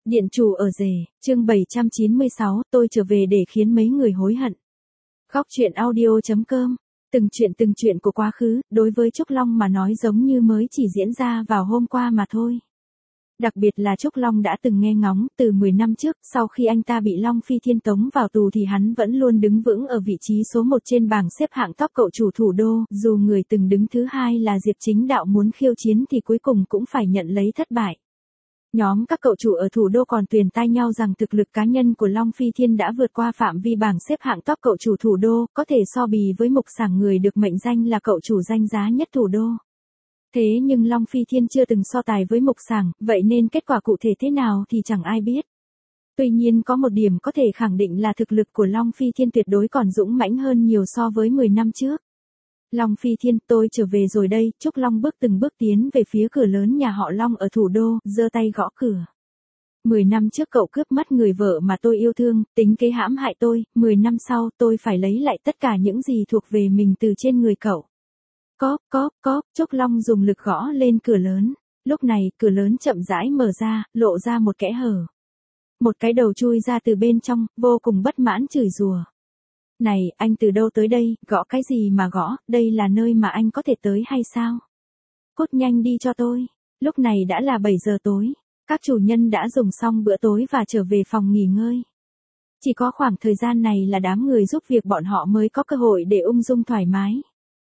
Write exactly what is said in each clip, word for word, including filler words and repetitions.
Điện chủ ở rể, chương bảy trăm chín mươi sáu, tôi trở về để khiến mấy người hối hận. Góc truyện audio.com. Từng chuyện từng chuyện của quá khứ, đối với Trúc Long mà nói giống như mới chỉ diễn ra vào hôm qua mà thôi. Đặc biệt là Trúc Long đã từng nghe ngóng, từ mười năm trước, sau khi anh ta bị Long Phi Thiên tống vào tù thì hắn vẫn luôn đứng vững ở vị trí số một trên bảng xếp hạng top cậu chủ thủ đô, dù người từng đứng thứ hai là Diệp Chính Đạo muốn khiêu chiến thì cuối cùng cũng phải nhận lấy thất bại. Nhóm các cậu chủ ở thủ đô còn truyền tai nhau rằng thực lực cá nhân của Long Phi Thiên đã vượt qua phạm vi bảng xếp hạng top cậu chủ thủ đô, có thể so bì với Mục Sảng, người được mệnh danh là cậu chủ danh giá nhất thủ đô. Thế nhưng Long Phi Thiên chưa từng so tài với Mục Sảng, vậy nên kết quả cụ thể thế nào thì chẳng ai biết. Tuy nhiên có một điểm có thể khẳng định là thực lực của Long Phi Thiên tuyệt đối còn dũng mãnh hơn nhiều so với mười năm trước. Long Phi Thiên, tôi trở về rồi đây. Trúc Long bước từng bước tiến về phía cửa lớn nhà họ Long ở thủ đô, giơ tay gõ cửa. Mười năm trước cậu cướp mất người vợ mà tôi yêu thương, tính kế hãm hại tôi, mười năm sau tôi phải lấy lại tất cả những gì thuộc về mình từ trên người cậu. Cóp, cóp, cóp, Trúc Long dùng lực gõ lên cửa lớn. Lúc này, cửa lớn chậm rãi mở ra, lộ ra một kẽ hở. Một cái đầu chui ra từ bên trong, vô cùng bất mãn chửi rủa. Này, anh từ đâu tới đây, gõ cái gì mà gõ, đây là nơi mà anh có thể tới hay sao? Cút nhanh đi cho tôi. Lúc này đã là bảy giờ tối, các chủ nhân đã dùng xong bữa tối và trở về phòng nghỉ ngơi. Chỉ có khoảng thời gian này là đám người giúp việc bọn họ mới có cơ hội để ung dung thoải mái.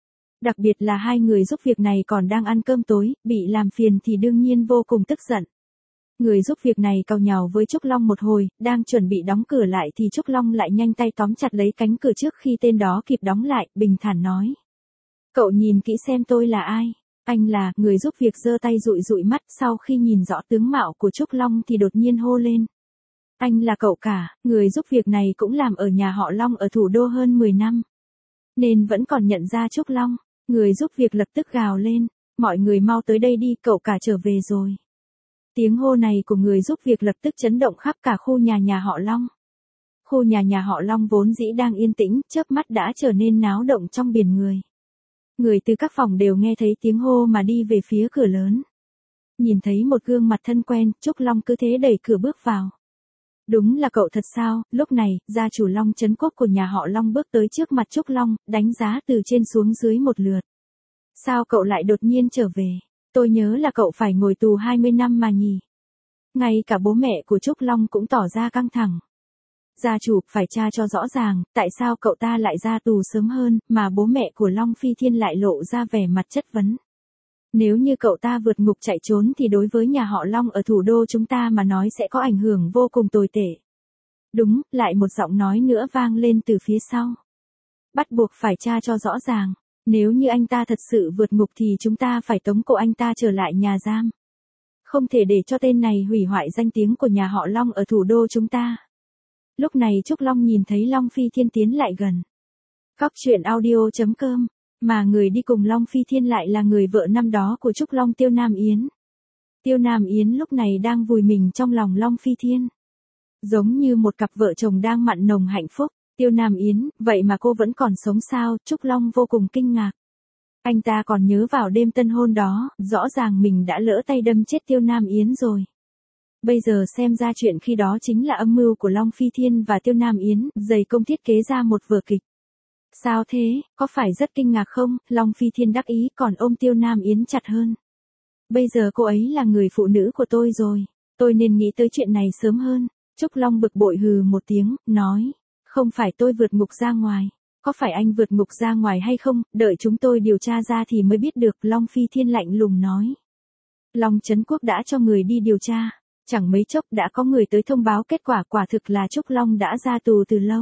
Đặc biệt là hai người giúp việc này còn đang ăn cơm tối, bị làm phiền thì đương nhiên vô cùng tức giận. Người giúp việc này càu nhàu với Trúc Long một hồi, đang chuẩn bị đóng cửa lại thì Trúc Long lại nhanh tay tóm chặt lấy cánh cửa trước khi tên đó kịp đóng lại, bình thản nói. Cậu nhìn kỹ xem tôi là ai. Anh là, người giúp việc giơ tay dụi dụi mắt, sau khi nhìn rõ tướng mạo của Trúc Long thì đột nhiên hô lên. Anh là cậu cả, người giúp việc này cũng làm ở nhà họ Long ở thủ đô hơn mười năm. Nên vẫn còn nhận ra Trúc Long. Người giúp việc lập tức gào lên. Mọi người mau tới đây đi, cậu cả trở về rồi. Tiếng hô này của người giúp việc lập tức chấn động khắp cả khu nhà nhà họ Long. Khu nhà nhà họ Long vốn dĩ đang yên tĩnh, chớp mắt đã trở nên náo động trong biển người. Người từ các phòng đều nghe thấy tiếng hô mà đi về phía cửa lớn. Nhìn thấy một gương mặt thân quen, Trúc Long cứ thế đẩy cửa bước vào. Đúng là cậu thật sao? Lúc này, gia chủ Long Trấn Quốc của nhà họ Long bước tới trước mặt Trúc Long, đánh giá từ trên xuống dưới một lượt. Sao cậu lại đột nhiên trở về? Tôi nhớ là cậu phải ngồi tù hai mươi năm mà nhỉ. Ngay cả bố mẹ của Trúc Long cũng tỏ ra căng thẳng. Gia chủ, phải tra cho rõ ràng, tại sao cậu ta lại ra tù sớm hơn, mà bố mẹ của Long Phi Thiên lại lộ ra vẻ mặt chất vấn. Nếu như cậu ta vượt ngục chạy trốn thì đối với nhà họ Long ở thủ đô chúng ta mà nói sẽ có ảnh hưởng vô cùng tồi tệ. Đúng, lại một giọng nói nữa vang lên từ phía sau. Bắt buộc phải tra cho rõ ràng. Nếu như anh ta thật sự vượt ngục thì chúng ta phải tống cổ anh ta trở lại nhà giam. Không thể để cho tên này hủy hoại danh tiếng của nhà họ Long ở thủ đô chúng ta. Lúc này Trúc Long nhìn thấy Long Phi Thiên tiến lại gần. Góc truyện audio.com. Mà người đi cùng Long Phi Thiên lại là người vợ năm đó của Trúc Long, Tiêu Nam Yến. Tiêu Nam Yến lúc này đang vùi mình trong lòng Long Phi Thiên. Giống như một cặp vợ chồng đang mặn nồng hạnh phúc. Tiêu Nam Yến, vậy mà cô vẫn còn sống sao? Trúc Long vô cùng kinh ngạc. Anh ta còn nhớ vào đêm tân hôn đó, rõ ràng mình đã lỡ tay đâm chết Tiêu Nam Yến rồi. Bây giờ xem ra chuyện khi đó chính là âm mưu của Long Phi Thiên và Tiêu Nam Yến, dày công thiết kế ra một vở kịch. Sao thế, có phải rất kinh ngạc không? Long Phi Thiên đắc ý còn ôm Tiêu Nam Yến chặt hơn. Bây giờ cô ấy là người phụ nữ của tôi rồi, tôi nên nghĩ tới chuyện này sớm hơn. Trúc Long bực bội hừ một tiếng, nói. Không phải tôi vượt ngục ra ngoài. Có phải anh vượt ngục ra ngoài hay không, đợi chúng tôi điều tra ra thì mới biết được, Long Phi Thiên lạnh lùng nói. Long Trấn Quốc đã cho người đi điều tra. Chẳng mấy chốc đã có người tới thông báo kết quả, quả thực là Trúc Long đã ra tù từ lâu.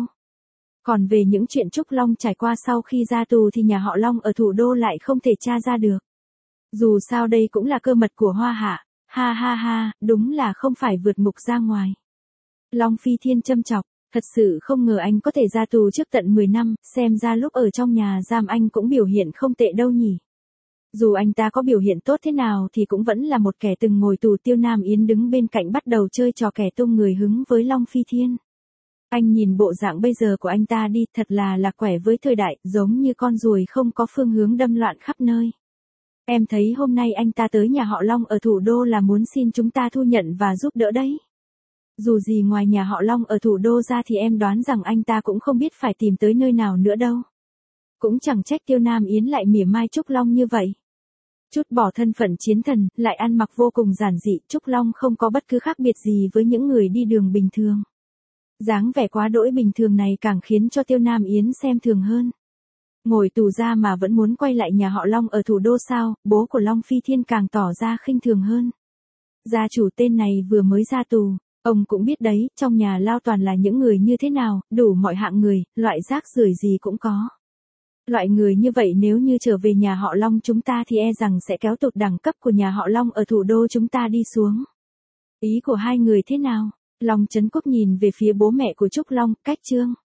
Còn về những chuyện Trúc Long trải qua sau khi ra tù thì nhà họ Long ở thủ đô lại không thể tra ra được. Dù sao đây cũng là cơ mật của Hoa Hạ. Ha ha ha, đúng là không phải vượt ngục ra ngoài. Long Phi Thiên châm chọc. Thật sự không ngờ anh có thể ra tù trước tận mười năm, xem ra lúc ở trong nhà giam anh cũng biểu hiện không tệ đâu nhỉ. Dù anh ta có biểu hiện tốt thế nào thì cũng vẫn là một kẻ từng ngồi tù. Tiêu Nam Yến đứng bên cạnh bắt đầu chơi trò kẻ tung người hứng với Long Phi Thiên. Anh nhìn bộ dạng bây giờ của anh ta đi, thật là lạc quẻ với thời đại, giống như con ruồi không có phương hướng đâm loạn khắp nơi. Em thấy hôm nay anh ta tới nhà họ Long ở thủ đô là muốn xin chúng ta thu nhận và giúp đỡ đấy. Dù gì ngoài nhà họ Long ở thủ đô ra thì em đoán rằng anh ta cũng không biết phải tìm tới nơi nào nữa đâu. Cũng chẳng trách Tiêu Nam Yến lại mỉa mai Trúc Long như vậy. Chút bỏ thân phận chiến thần, lại ăn mặc vô cùng giản dị, Trúc Long không có bất cứ khác biệt gì với những người đi đường bình thường. Dáng vẻ quá đỗi bình thường này càng khiến cho Tiêu Nam Yến xem thường hơn. Ngồi tù ra mà vẫn muốn quay lại nhà họ Long ở thủ đô sao, bố của Long Phi Thiên càng tỏ ra khinh thường hơn. Gia chủ tên này vừa mới ra tù, ông cũng biết đấy, trong nhà lao toàn là những người như thế nào, đủ mọi hạng người, loại rác rưởi gì cũng có. Loại người như vậy nếu như trở về nhà họ Long chúng ta thì e rằng sẽ kéo tụt đẳng cấp của nhà họ Long ở thủ đô chúng ta đi xuống. Ý của hai người thế nào? Long Chấn Quốc nhìn về phía bố mẹ của Trúc Long, Cách Trương.